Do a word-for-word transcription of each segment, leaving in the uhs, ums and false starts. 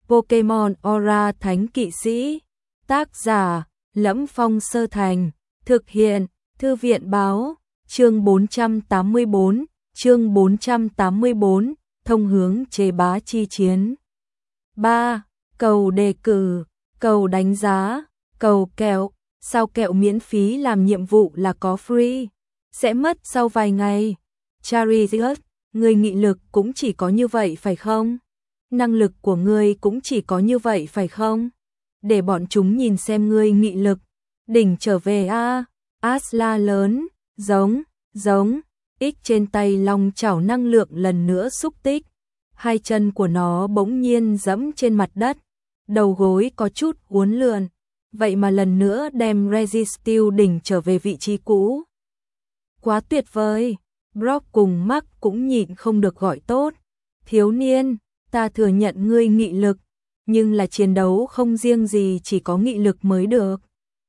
Pokemon Aura Thánh Kỵ Sĩ. Tác giả: Lẫm Phong Sơ Thành. Thực hiện: Thư viện báo. Chương bốn trăm tám mươi bốn, chương bốn trăm tám mươi bốn, thông hướng chế bá chi chiến. ba. Cầu đề cử, cầu đánh giá, cầu kẹo. Sao kẹo miễn phí làm nhiệm vụ là có free, sẽ mất sau vài ngày. Charizard, người nghị lực cũng chỉ có như vậy phải không? Năng lực của ngươi cũng chỉ có như vậy phải không? Để bọn chúng nhìn xem ngươi nghị lực. Đỉnh trở về a. Asla lớn, giống, giống, X trên tay long chảo năng lượng lần nữa xúc tích. Hai chân của nó bỗng nhiên giẫm trên mặt đất, đầu gối có chút uốn lượn, vậy mà lần nữa đem Registeel đỉnh trở về vị trí cũ. Quá tuyệt vời, Brock cùng Mark cũng nhịn không được gọi tốt. Thiếu niên, ta thừa nhận ngươi nghị lực, nhưng là chiến đấu không riêng gì chỉ có nghị lực mới được.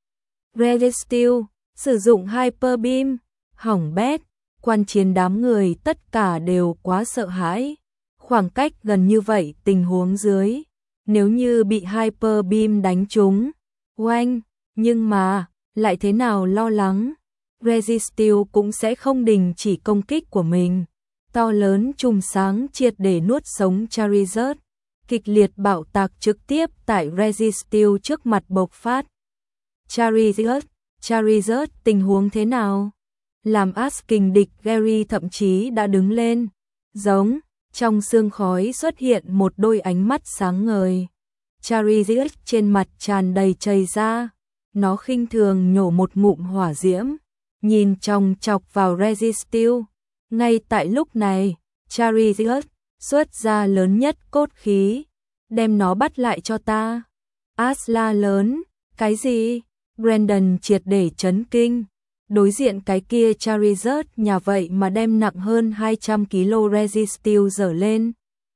Registeel, sử dụng Hyper Beam, hỏng bét, quan chiến đám người tất cả đều quá sợ hãi. Khoảng cách gần như vậy tình huống dưới, nếu như bị Hyper Beam đánh trúng, oanh, nhưng mà, lại thế nào lo lắng, Registeel cũng sẽ không đình chỉ công kích của mình. To lớn chùm sáng triệt để nuốt sống Charizard, kịch liệt bạo tạc trực tiếp tại Registeel trước mặt bộc phát. Charizard, Charizard tình huống thế nào? Làm Ash kình địch Gary thậm chí đã đứng lên, giống, trong sương khói xuất hiện một đôi ánh mắt sáng ngời. Charizard trên mặt tràn đầy chảy ra, nó khinh thường nhổ một ngụm hỏa diễm, nhìn chòng chọc vào Registeel. Ngay tại lúc này, Charizard xuất ra lớn nhất cốt khí, đem nó bắt lại cho ta. Asla lớn, cái gì? Brandon triệt để chấn kinh. Đối diện cái kia Charizard nhà vậy mà đem nặng hơn hai trăm ki lô gam Registeel dở lên.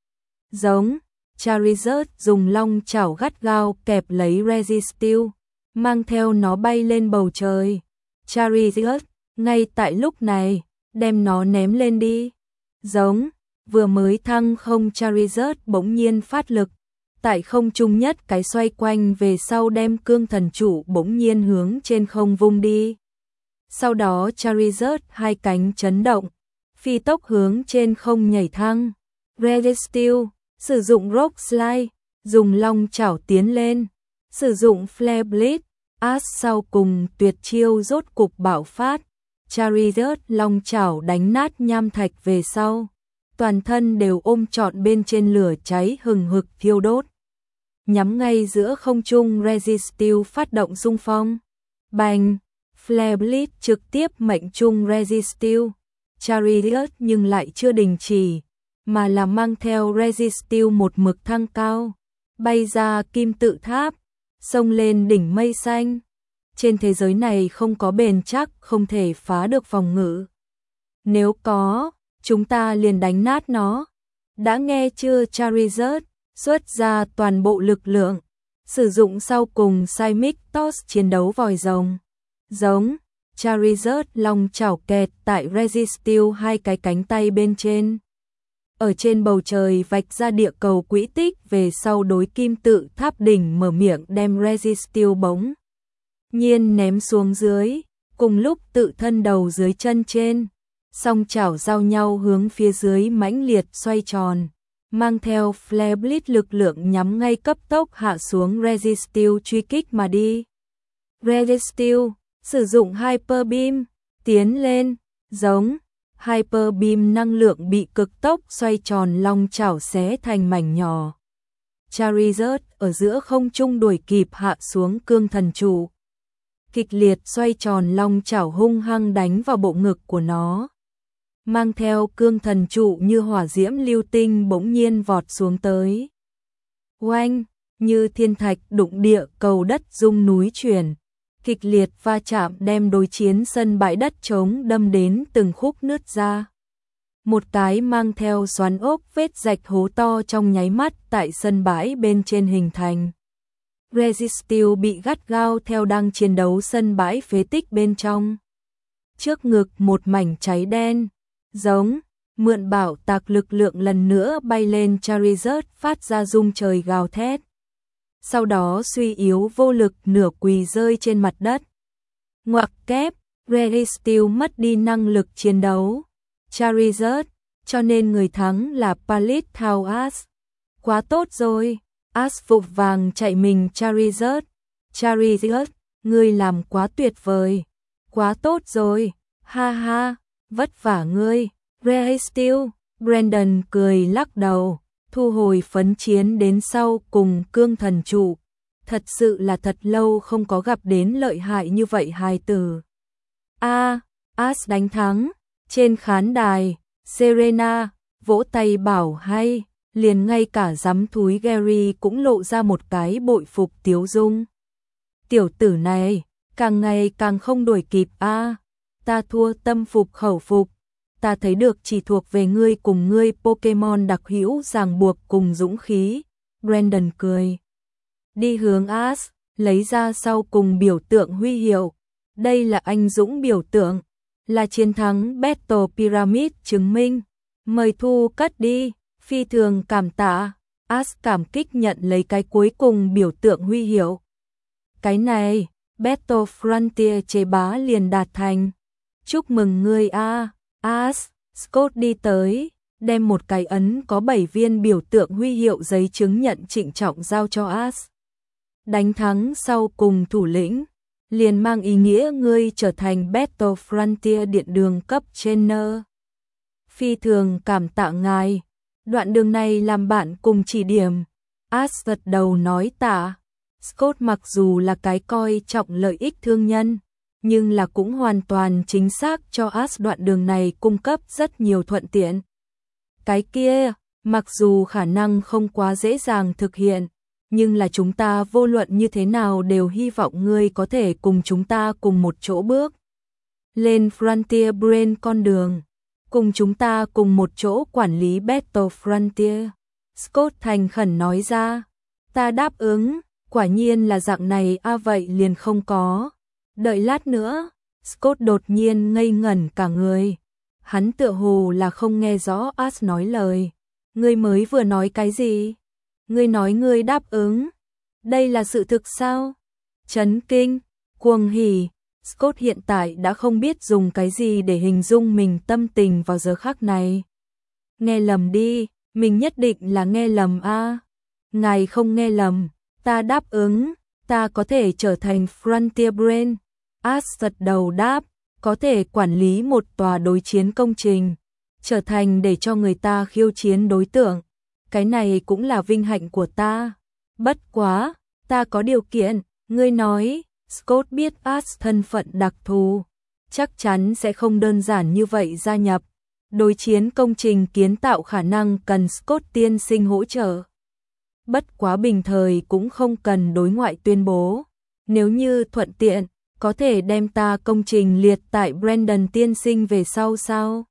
Giống, Charizard dùng long chảo gắt gao kẹp lấy Registeel, mang theo nó bay lên bầu trời. Charizard, ngay tại lúc này, đem nó ném lên đi. Giống, vừa mới thăng không Charizard bỗng nhiên phát lực, tại không trung nhất cái xoay quanh về sau đem cương thần trụ bỗng nhiên hướng trên không vung đi. Sau đó Charizard hai cánh chấn động, phi tốc hướng trên không nhảy thăng. Registeel sử dụng Rock Slide, dùng long chảo tiến lên, sử dụng Flare Blade, Ash sau cùng tuyệt chiêu rốt cục bạo phát. Charizard long chảo đánh nát nham thạch về sau, toàn thân đều ôm trọn bên trên lửa cháy hừng hực thiêu đốt. Nhắm ngay giữa không trung Registeel phát động xung phong. Bành, Flare Blade trực tiếp mệnh trung Registeel. Charizard nhưng lại chưa đình chỉ, mà là mang theo Registeel một mực thăng cao, bay ra kim tự tháp, xông lên đỉnh mây xanh. Trên thế giới này không có bền chắc không thể phá được phòng ngự. Nếu có, chúng ta liền đánh nát nó. Đã nghe chưa? Charizard xuất ra toàn bộ lực lượng, sử dụng sau cùng Seismic Toss chiến đấu vòi rồng. Giống, Charizard long chảo kẹt tại Registeel hai cái cánh tay bên trên. Ở trên bầu trời vạch ra địa cầu quỹ tích về sau đối kim tự tháp đỉnh mở miệng đem Registeel bỗng nhiên ném xuống dưới, cùng lúc tự thân đầu dưới chân trên, song chảo giao nhau hướng phía dưới mãnh liệt xoay tròn, mang theo Flare Blade lực lượng nhắm ngay cấp tốc hạ xuống Registeel truy kích mà đi. Registeel sử dụng Hyper Beam, tiến lên, giống, Hyper Beam năng lượng bị cực tốc xoay tròn long chảo xé thành mảnh nhỏ. Charizard ở giữa không trung đuổi kịp hạ xuống cương thần trụ. Kịch liệt xoay tròn long chảo hung hăng đánh vào bộ ngực của nó. Mang theo cương thần trụ như hỏa diễm lưu tinh bỗng nhiên vọt xuống tới. Oanh, như thiên thạch đụng địa cầu đất rung núi chuyển. Kịch liệt va chạm đem đối chiến sân bãi đất trống đâm đến từng khúc nứt ra. Một cái mang theo xoắn ốc vết rạch hố to trong nháy mắt tại sân bãi bên trên hình thành. Registeel bị gắt gao theo đang chiến đấu sân bãi phế tích bên trong. Trước ngực một mảnh cháy đen, giống, mượn bảo tạc lực lượng lần nữa bay lên Charizard phát ra rung trời gào thét. Sau đó suy yếu vô lực nửa quỳ rơi trên mặt đất. Ngoặc kép, Rary Steel mất đi năng lực chiến đấu. Charizard, cho nên người thắng là Pallet Thao Ash. Quá tốt rồi, Ash vội vàng chạy mình Charizard. Charizard, ngươi làm quá tuyệt vời. Quá tốt rồi, ha ha, vất vả ngươi. Rary Steel, Brandon cười lắc đầu, thu hồi phấn chiến đến sau cùng cương thần trụ. Thật sự là thật lâu không có gặp đến lợi hại như vậy hài tử. A, Ash đánh thắng, trên khán đài, Serena vỗ tay bảo hay, liền ngay cả giám thúi Gary cũng lộ ra một cái bội phục tiếu dung. Tiểu tử này, càng ngày càng không đuổi kịp a, ta thua tâm phục khẩu phục, ta thấy được chỉ thuộc về ngươi cùng ngươi Pokemon đặc hữu ràng buộc cùng dũng khí. Brandon cười. Đi hướng Ash, lấy ra sau cùng biểu tượng huy hiệu. Đây là anh dũng biểu tượng, là chiến thắng Battle Pyramid chứng minh. Mời thu cất đi, phi thường cảm tạ. Ash cảm kích nhận lấy cái cuối cùng biểu tượng huy hiệu. Cái này, Battle Frontier chế bá liền đạt thành. Chúc mừng ngươi a, Ash. Scott đi tới, đem một cái ấn có bảy viên biểu tượng huy hiệu giấy chứng nhận trịnh trọng giao cho Ash. Đánh thắng sau cùng thủ lĩnh, liền mang ý nghĩa ngươi trở thành Battle Frontier điện đường cấp trainer. Phi thường cảm tạ ngài, đoạn đường này làm bạn cùng chỉ điểm. Ash gật đầu nói tạ. Scott mặc dù là cái coi trọng lợi ích thương nhân, nhưng là cũng hoàn toàn chính xác cho Ash đoạn đường này cung cấp rất nhiều thuận tiện. Cái kia, mặc dù khả năng không quá dễ dàng thực hiện, nhưng là chúng ta vô luận như thế nào đều hy vọng ngươi có thể cùng chúng ta cùng một chỗ bước lên Frontier Brain con đường, cùng chúng ta cùng một chỗ quản lý Battle Frontier. Scott thành khẩn nói ra, ta đáp ứng, quả nhiên là dạng này a à, vậy liền không có. Đợi lát nữa, Scott đột nhiên ngây ngẩn cả người. Hắn tựa hồ là không nghe rõ Ash nói lời. Ngươi mới vừa nói cái gì? Ngươi nói ngươi đáp ứng. Đây là sự thực sao? Chấn kinh, cuồng hỉ. Scott hiện tại đã không biết dùng cái gì để hình dung mình tâm tình vào giờ khắc này. Nghe lầm đi, mình nhất định là nghe lầm a. À. Ngài không nghe lầm, ta đáp ứng, ta có thể trở thành Frontier Brain. Ash gật đầu đáp, có thể quản lý một tòa đối chiến công trình, trở thành để cho người ta khiêu chiến đối tượng. Cái này cũng là vinh hạnh của ta. Bất quá, ta có điều kiện, ngươi nói. Scott biết Ash thân phận đặc thù, chắc chắn sẽ không đơn giản như vậy gia nhập. Đối chiến công trình kiến tạo khả năng cần Scott tiên sinh hỗ trợ. Bất quá bình thời cũng không cần đối ngoại tuyên bố. Nếu như thuận tiện, có thể đem ta công trình liệt tại Brandon tiên sinh về sau sao?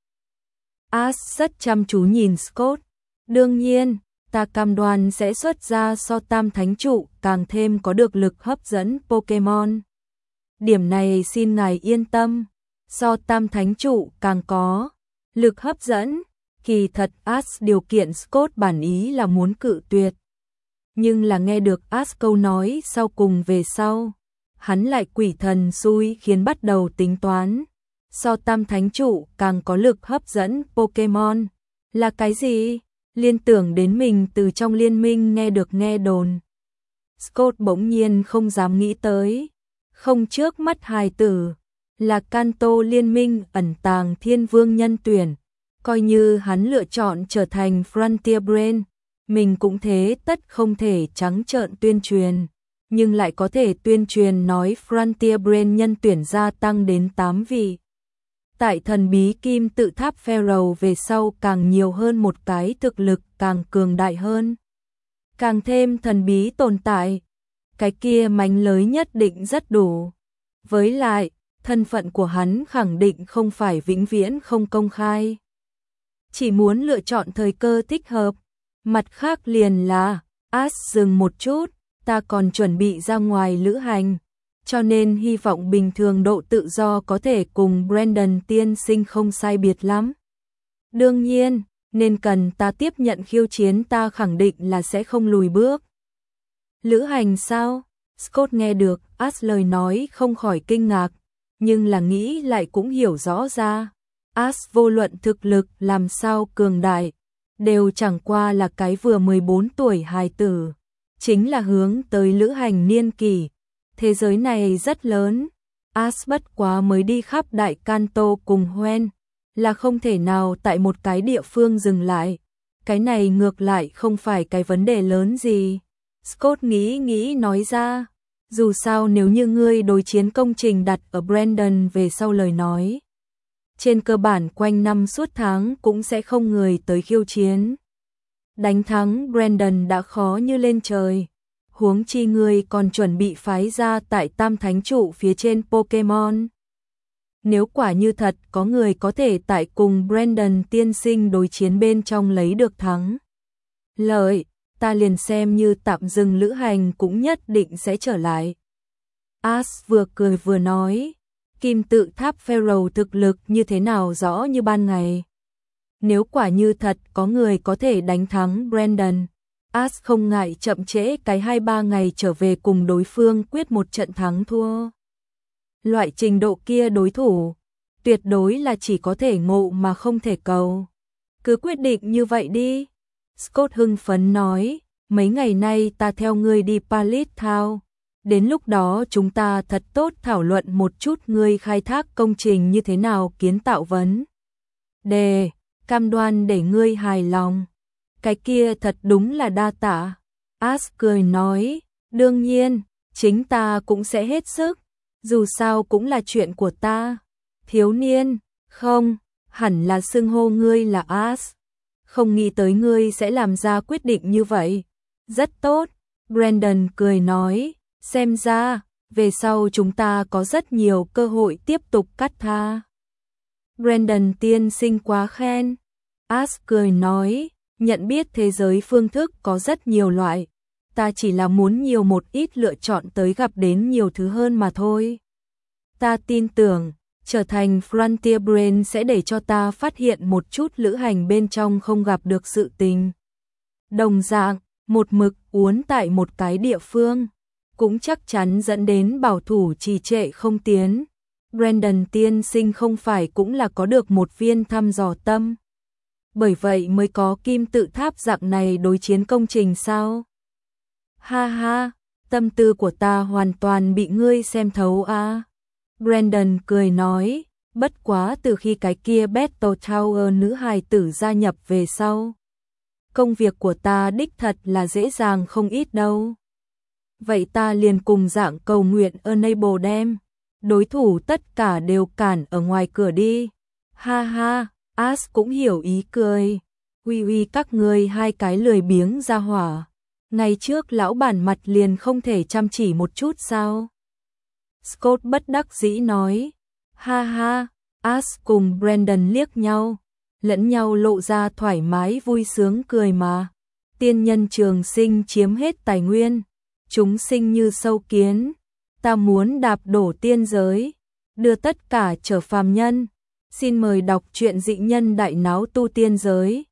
Ash rất chăm chú nhìn Scott. Đương nhiên, ta cam đoan sẽ xuất ra so tam thánh trụ càng thêm có được lực hấp dẫn Pokemon. Điểm này xin ngài yên tâm, so tam thánh trụ càng có lực hấp dẫn. Kỳ thật Ash điều kiện Scott bản ý là muốn cự tuyệt. Nhưng là nghe được Ash câu nói sau cùng về sau, hắn lại quỷ thần xui khiến bắt đầu tính toán. So tam thánh trụ càng có lực hấp dẫn Pokemon. Là cái gì? Liên tưởng đến mình từ trong liên minh nghe được nghe đồn. Scott bỗng nhiên không dám nghĩ tới. Không trước mắt hài tử, là Kanto liên minh ẩn tàng thiên vương nhân tuyển. Coi như hắn lựa chọn trở thành Frontier Brain, mình cũng thế tất không thể trắng trợn tuyên truyền. Nhưng lại có thể tuyên truyền nói Frontier Brain nhân tuyển gia tăng đến tám vị. Tại thần bí kim tự tháp Pharaoh về sau càng nhiều hơn một cái thực lực càng cường đại hơn. Càng thêm thần bí tồn tại. Cái kia mánh lới nhất định rất đủ. Với lại, thân phận của hắn khẳng định không phải vĩnh viễn không công khai. Chỉ muốn lựa chọn thời cơ thích hợp. Mặt khác liền là, Ash dừng một chút, ta còn chuẩn bị ra ngoài lữ hành. Cho nên hy vọng bình thường độ tự do có thể cùng Brandon tiên sinh không sai biệt lắm. Đương nhiên, nên cần ta tiếp nhận khiêu chiến ta khẳng định là sẽ không lùi bước. Lữ hành sao? Scott nghe được Ash lời nói không khỏi kinh ngạc, nhưng là nghĩ lại cũng hiểu rõ ra. Ash vô luận thực lực làm sao cường đại, đều chẳng qua là cái vừa mười bốn tuổi hài tử, chính là hướng tới lữ hành niên kỷ. Thế giới này rất lớn, Ash bất quá mới đi khắp Đại Kanto cùng Hoenn, là không thể nào tại một cái địa phương dừng lại. Cái này ngược lại không phải cái vấn đề lớn gì. Scott nghĩ nghĩ nói ra, dù sao nếu như ngươi đối chiến công trình đặt ở Brandon về sau lời nói, trên cơ bản quanh năm suốt tháng cũng sẽ không người tới khiêu chiến. Đánh thắng Brandon đã khó như lên trời, huống chi ngươi còn chuẩn bị phái ra tại Tam Thánh Trụ phía trên Pokemon. Nếu quả như thật có người có thể tại cùng Brandon tiên sinh đối chiến bên trong lấy được thắng lợi, ta liền xem như tạm dừng lữ hành cũng nhất định sẽ trở lại. Ash vừa cười vừa nói, kim tự tháp Pharaoh thực lực như thế nào rõ như ban ngày. Nếu quả như thật có người có thể đánh thắng Brandon, Ash không ngại chậm trễ cái hai ba ngày trở về cùng đối phương quyết một trận thắng thua. Loại trình độ kia đối thủ, tuyệt đối là chỉ có thể ngộ mà không thể cầu. Cứ quyết định như vậy đi. Scott hưng phấn nói, mấy ngày nay ta theo ngươi đi Pallet Town. Đến lúc đó chúng ta thật tốt thảo luận một chút ngươi khai thác công trình như thế nào kiến tạo vấn đề, cam đoan để ngươi hài lòng. Cái kia thật đúng là đa tạ. Ash cười nói, đương nhiên, chính ta cũng sẽ hết sức, dù sao cũng là chuyện của ta. Thiếu niên, không, hẳn là xưng hô ngươi là Ash. Không nghĩ tới ngươi sẽ làm ra quyết định như vậy. Rất tốt, Brandon cười nói, xem ra, về sau chúng ta có rất nhiều cơ hội tiếp tục cắt tha. Brandon tiên sinh quá khen. Ash cười nói, nhận biết thế giới phương thức có rất nhiều loại, ta chỉ là muốn nhiều một ít lựa chọn tới gặp đến nhiều thứ hơn mà thôi. Ta tin tưởng, trở thành Frontier Brain sẽ để cho ta phát hiện một chút lữ hành bên trong không gặp được sự tình. Đồng dạng, một mực uốn tại một cái địa phương, cũng chắc chắn dẫn đến bảo thủ trì trệ không tiến. Brandon tiên sinh không phải cũng là có được một viên thăm dò tâm. Bởi vậy mới có kim tự tháp dạng này đối chiến công trình sao? Ha ha, tâm tư của ta hoàn toàn bị ngươi xem thấu à. Brandon cười nói, bất quá từ khi cái kia Battle Tower nữ hài tử gia nhập về sau, công việc của ta đích thật là dễ dàng không ít đâu. Vậy ta liền cùng dạng cầu nguyện enable đem, đối thủ tất cả đều cản ở ngoài cửa đi. Ha ha, Ash cũng hiểu ý cười. Uy uy các ngươi hai cái lười biếng ra hỏa. Ngày trước lão bản mặt liền không thể chăm chỉ một chút sao? Scott bất đắc dĩ nói. Ha ha, Ash cùng Brandon liếc nhau, lẫn nhau lộ ra thoải mái vui sướng cười mà. Tiên nhân trường sinh chiếm hết tài nguyên, chúng sinh như sâu kiến, ta muốn đạp đổ tiên giới, đưa tất cả trở phàm nhân. Xin mời đọc truyện Dị Nhân Đại Náo Tu Tiên Giới.